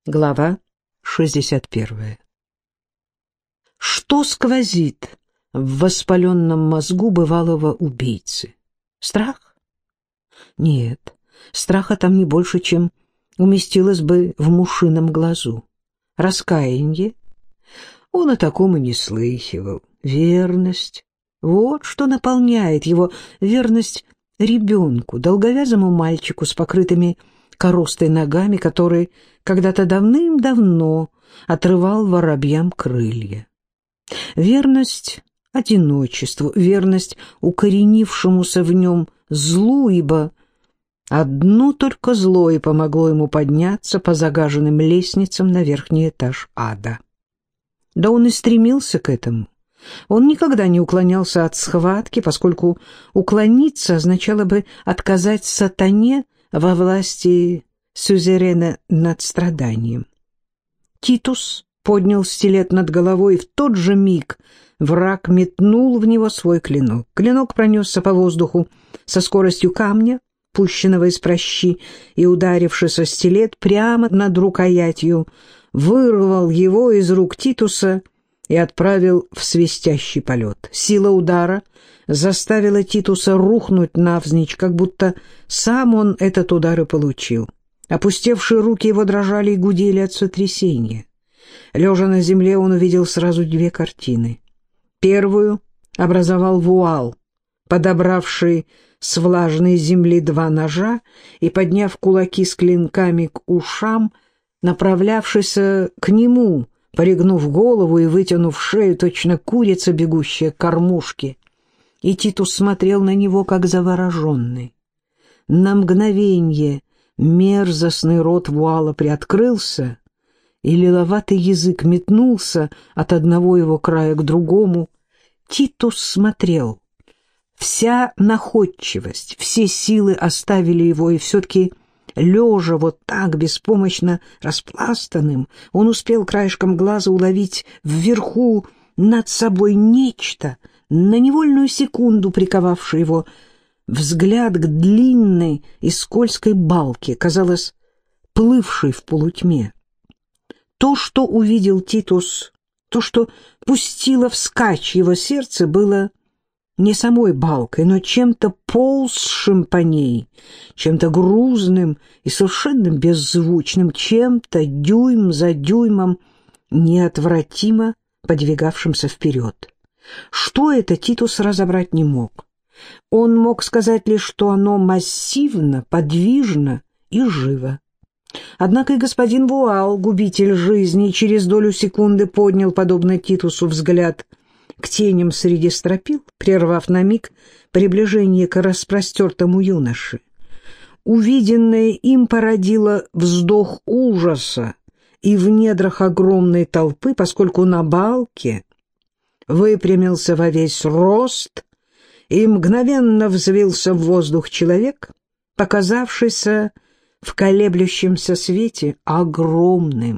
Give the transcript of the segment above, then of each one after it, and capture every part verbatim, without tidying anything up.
Глава шестьдесят первая. Что сквозит в воспаленном мозгу бывалого убийцы? Страх? Нет, страха там не больше, чем уместилось бы в мушином глазу. Раскаяние? Он о таком и не слыхивал. Верность? Вот что наполняет его верность ребенку, долговязому мальчику с покрытыми коростой ногами, который когда-то давным-давно отрывал воробьям крылья. Верность одиночеству, верность укоренившемуся в нем злу, ибо одно только зло и помогло ему подняться по загаженным лестницам на верхний этаж ада. Да он и стремился к этому. Он никогда не уклонялся от схватки, поскольку уклониться означало бы отказать сатане во власти сюзерена над страданием. Титус поднял стилет над головой, и в тот же миг враг метнул в него свой клинок. Клинок пронесся по воздуху со скоростью камня, пущенного из пращи, и, ударившись о стилет прямо над рукоятью, вырвал его из рук Титуса и отправил в свистящий полет. Сила удара заставила Титуса рухнуть навзничь, как будто сам он этот удар и получил. Опустевшие руки его дрожали и гудели от сотрясения. Лежа на земле, он увидел сразу две картины. Первую образовал вуал, подобравший с влажной земли два ножа и, подняв кулаки с клинками к ушам, направлявшийся к нему, порегнув голову и вытянув шею, точно курица, бегущая к кормушке. И Титус смотрел на него, как завороженный. На мгновенье мерзостный рот вуала приоткрылся, и лиловатый язык метнулся от одного его края к другому. Титус смотрел. Вся находчивость, все силы оставили его, и все-таки, лежа вот так беспомощно распластанным, он успел краешком глаза уловить вверху над собой нечто, на невольную секунду приковавшее его взгляд к длинной и скользкой балке, казалось, плывшей в полутьме. То, что увидел Титус, то, что пустило вскачь его сердце, было не самой балкой, но чем-то ползшим по ней, чем-то грузным и совершенно беззвучным, чем-то дюйм за дюймом неотвратимо подвигавшимся вперед. Что это, Титус разобрать не мог. Он мог сказать лишь, что оно массивно, подвижно и живо. Однако и господин Вуал, губитель жизни, через долю секунды поднял, подобно Титусу, взгляд к теням среди стропил, прервав на миг приближение к распростертому юноше. Увиденное им породило вздох ужаса и в недрах огромной толпы, поскольку на балке выпрямился во весь рост и мгновенно взвился в воздух человек, показавшийся в колеблющемся свете огромным.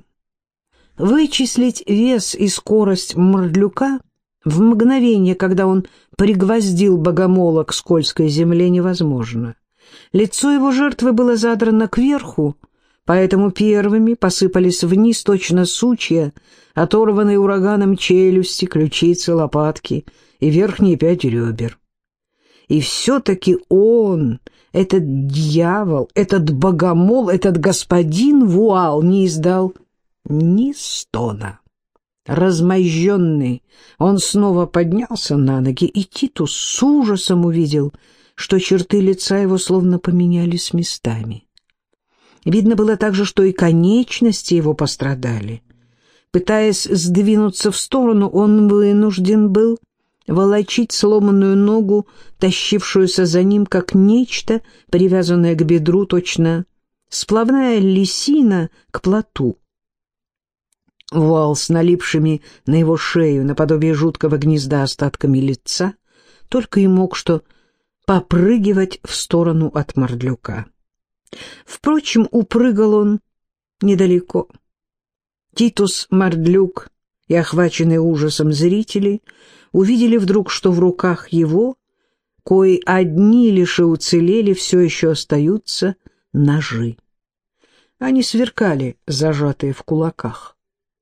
Вычислить вес и скорость Мордлюка в мгновение, когда он пригвоздил богомола к скользкой земле, невозможно. Лицо его жертвы было задрано кверху, поэтому первыми посыпались вниз точно сучья, оторванные ураганом челюсти, ключицы, лопатки и верхние пять ребер. И все-таки он, этот дьявол, этот богомол, этот господин Вуал не издал ни стона. Размозженный, он снова поднялся на ноги, и Титус с ужасом увидел, что черты лица его словно поменялись местами. Видно было также, что и конечности его пострадали. Пытаясь сдвинуться в сторону, он вынужден был волочить сломанную ногу, тащившуюся за ним, как нечто, привязанное к бедру, точно сплавная лисина к плоту. Вуал с налипшими на его шею наподобие жуткого гнезда остатками лица только и мог что попрыгивать в сторону от Мордлюка. Впрочем, упрыгал он недалеко. Титус, Мордлюк и охваченные ужасом зрители увидели вдруг, что в руках его, кои одни лишь и уцелели, все еще остаются ножи. Они сверкали, зажатые в кулаках.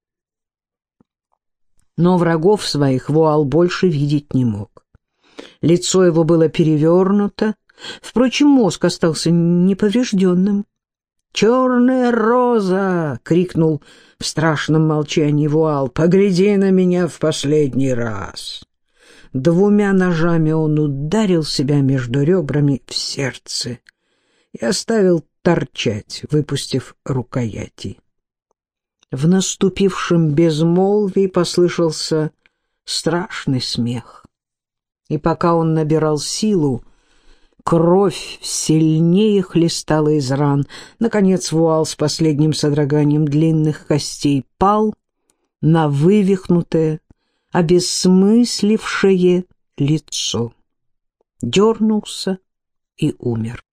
Но врагов своих Вуал больше видеть не мог. Лицо его было перевернуто, впрочем, мозг остался неповрежденным. «Черная роза!» — крикнул в страшном молчании Вуал. «Погляди на меня в последний раз!» Двумя ножами он ударил себя между ребрами в сердце и оставил торчать, выпустив рукояти. В наступившем безмолвии послышался страшный смех. И пока он набирал силу, кровь сильнее хлестала из ран. Наконец Вуал с последним содроганием длинных костей пал на вывихнутое, обессмыслившее лицо, дернулся и умер.